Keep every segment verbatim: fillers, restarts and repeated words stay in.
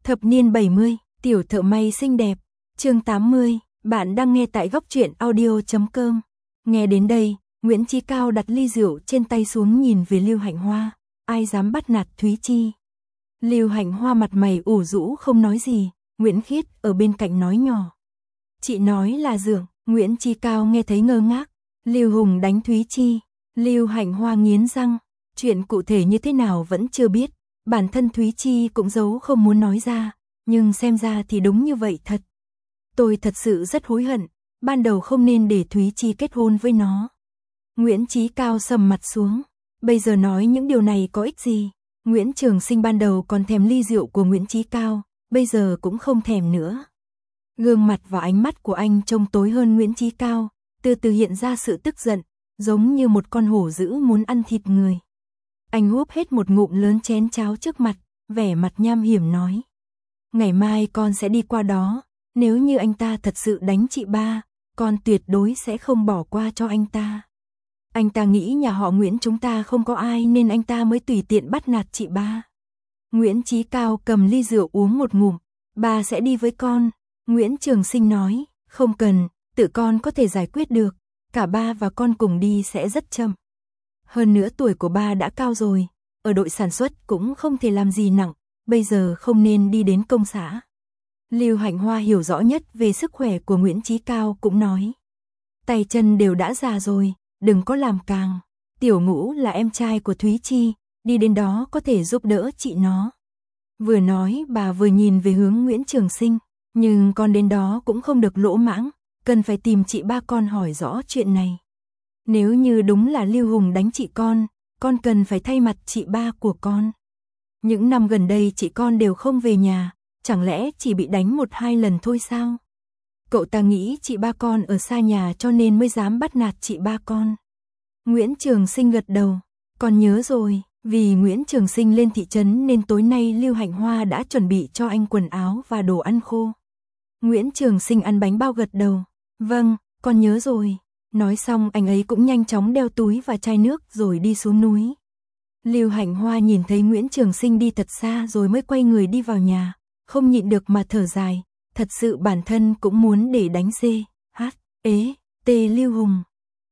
Thập niên bảy mươi, tiểu thợ may xinh đẹp. Chương tám mươi, bạn đang nghe tại góc truyện audio chấm com. Nghe đến đây, Nguyễn Chí Cao đặt ly rượu trên tay xuống nhìn về Lưu Hạnh Hoa, ai dám bắt nạt Thúy Chi. Lưu Hạnh Hoa mặt mày ủ rũ không nói gì, Nguyễn Khiết ở bên cạnh nói nhỏ. Chị nói là Dượng. Nguyễn Chí Cao nghe thấy ngơ ngác. Lưu Hùng đánh Thúy Chi. Lưu Hạnh Hoa nghiến răng, chuyện cụ thể như thế nào vẫn chưa biết, bản thân Thúy Chi cũng giấu không muốn nói ra, nhưng xem ra thì đúng như vậy thật. Tôi thật sự rất hối hận, ban đầu không nên để Thúy Chi kết hôn với nó. Nguyễn Chí Cao sầm mặt xuống, bây giờ nói những điều này có ích gì? Nguyễn Trường Sinh ban đầu còn thèm ly rượu của Nguyễn Chí Cao, bây giờ cũng không thèm nữa. Gương mặt và ánh mắt của anh trông tối hơn Nguyễn Chí Cao, từ từ hiện ra sự tức giận, giống như một con hổ dữ muốn ăn thịt người. Anh húp hết một ngụm lớn chén cháo trước mặt, vẻ mặt nham hiểm nói. Ngày mai con sẽ đi qua đó, nếu như anh ta thật sự đánh chị ba, con tuyệt đối sẽ không bỏ qua cho anh ta. Anh ta nghĩ nhà họ Nguyễn chúng ta không có ai nên anh ta mới tùy tiện bắt nạt chị ba. Nguyễn Chí Cao cầm ly rượu uống một ngụm, ba sẽ đi với con. Nguyễn Trường Sinh nói, không cần, tự con có thể giải quyết được, cả ba và con cùng đi sẽ rất chậm. Hơn nữa tuổi của ba đã cao rồi, ở đội sản xuất cũng không thể làm gì nặng, bây giờ không nên đi đến công xã. Lưu Hạnh Hoa hiểu rõ nhất về sức khỏe của Nguyễn Chí Cao cũng nói. Tay chân đều đã già rồi, đừng có làm càng. Tiểu Ngũ là em trai của Thúy Chi, đi đến đó có thể giúp đỡ chị nó. Vừa nói bà vừa nhìn về hướng Nguyễn Trường Sinh, nhưng con đến đó cũng không được lỗ mãng, cần phải tìm chị ba con hỏi rõ chuyện này. Nếu như đúng là Lưu Hùng đánh chị con, con cần phải thay mặt chị ba của con. Những năm gần đây chị con đều không về nhà, chẳng lẽ chỉ bị đánh một hai lần thôi sao? Cậu ta nghĩ chị ba con ở xa nhà cho nên mới dám bắt nạt chị ba con. Nguyễn Trường Sinh gật đầu, con nhớ rồi, vì Nguyễn Trường Sinh lên thị trấn nên tối nay Lưu Hạnh Hoa đã chuẩn bị cho anh quần áo và đồ ăn khô. Nguyễn Trường Sinh ăn bánh bao gật đầu, vâng, con nhớ rồi. Nói xong anh ấy cũng nhanh chóng đeo túi và chai nước rồi đi xuống núi. Lưu Hạnh Hoa nhìn thấy Nguyễn Trường Sinh đi thật xa rồi mới quay người đi vào nhà, không nhịn được mà thở dài, thật sự bản thân cũng muốn để đánh dê, hát, ế, tê Lưu Hùng.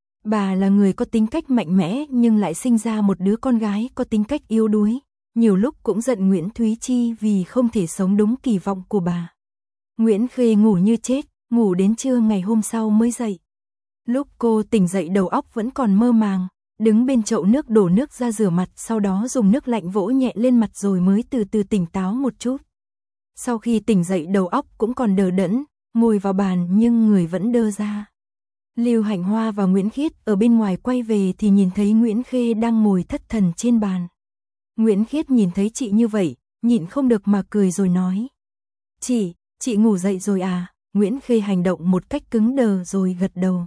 Bà là người có tính cách mạnh mẽ nhưng lại sinh ra một đứa con gái có tính cách yếu đuối, nhiều lúc cũng giận Nguyễn Thúy Chi vì không thể sống đúng kỳ vọng của bà. Nguyễn Khê ngủ như chết, ngủ đến trưa ngày hôm sau mới dậy. Lúc cô tỉnh dậy đầu óc vẫn còn mơ màng, đứng bên chậu nước đổ nước ra rửa mặt, sau đó dùng nước lạnh vỗ nhẹ lên mặt rồi mới từ từ tỉnh táo một chút. Sau khi tỉnh dậy đầu óc cũng còn đờ đẫn, ngồi vào bàn nhưng người vẫn đơ ra. Lưu Hạnh Hoa và Nguyễn Khiết ở bên ngoài quay về thì nhìn thấy Nguyễn Khê đang ngồi thất thần trên bàn. Nguyễn Khiết nhìn thấy chị như vậy, nhịn không được mà cười rồi nói. Chị, chị ngủ dậy rồi à? Nguyễn Khê hành động một cách cứng đờ rồi gật đầu.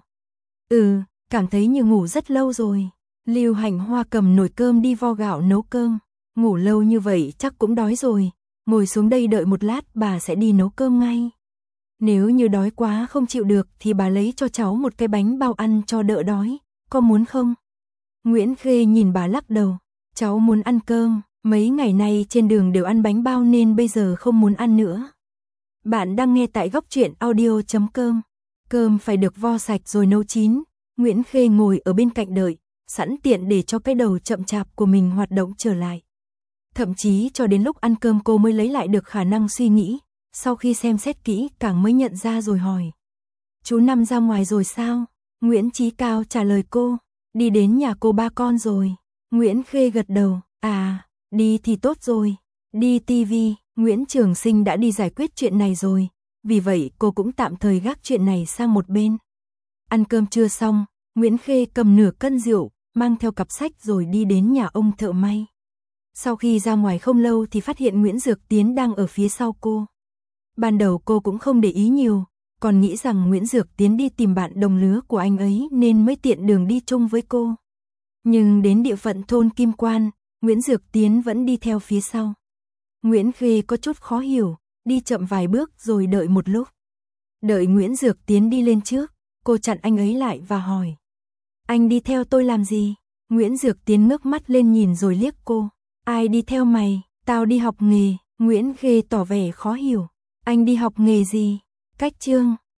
Ừ, cảm thấy như ngủ rất lâu rồi. Lưu Hạnh Hoa cầm nồi cơm đi vo gạo nấu cơm. Ngủ lâu như vậy chắc cũng đói rồi. Ngồi xuống đây đợi một lát bà sẽ đi nấu cơm ngay. Nếu như đói quá không chịu được thì bà lấy cho cháu một cái bánh bao ăn cho đỡ đói. Có muốn không? Nguyễn Khê nhìn bà lắc đầu. Cháu muốn ăn cơm. Mấy ngày nay trên đường đều ăn bánh bao nên bây giờ không muốn ăn nữa. Bạn đang nghe tại góc truyện audio chấm com. Cơm phải được vo sạch rồi nấu chín. Nguyễn Khê ngồi ở bên cạnh đợi, sẵn tiện để cho cái đầu chậm chạp của mình hoạt động trở lại. Thậm chí cho đến lúc ăn cơm cô mới lấy lại được khả năng suy nghĩ, sau khi xem xét kỹ càng mới nhận ra rồi hỏi. Chú Năm ra ngoài rồi sao? Nguyễn Chí Cao trả lời cô, đi đến nhà cô ba con rồi. Nguyễn Khê gật đầu, à, đi thì tốt rồi. Đi tivi, Nguyễn Trường Sinh đã đi giải quyết chuyện này rồi, vì vậy cô cũng tạm thời gác chuyện này sang một bên. Ăn cơm trưa xong, Nguyễn Khê cầm nửa cân rượu, mang theo cặp sách rồi đi đến nhà ông thợ may. Sau khi ra ngoài không lâu thì phát hiện Nguyễn Dược Tiến đang ở phía sau cô. Ban đầu cô cũng không để ý nhiều, còn nghĩ rằng Nguyễn Dược Tiến đi tìm bạn đồng lứa của anh ấy nên mới tiện đường đi chung với cô. Nhưng đến địa phận thôn Kim Quan, Nguyễn Dược Tiến vẫn đi theo phía sau. Nguyễn Khê có chút khó hiểu, đi chậm vài bước rồi đợi một lúc. Đợi Nguyễn Dược Tiến đi lên trước, cô chặn anh ấy lại và hỏi. Anh đi theo tôi làm gì? Nguyễn Dược Tiến ngước mắt lên nhìn rồi liếc cô. Ai đi theo mày? Tao đi học nghề. Nguyễn Khê tỏ vẻ khó hiểu. Anh đi học nghề gì? Cách Trương.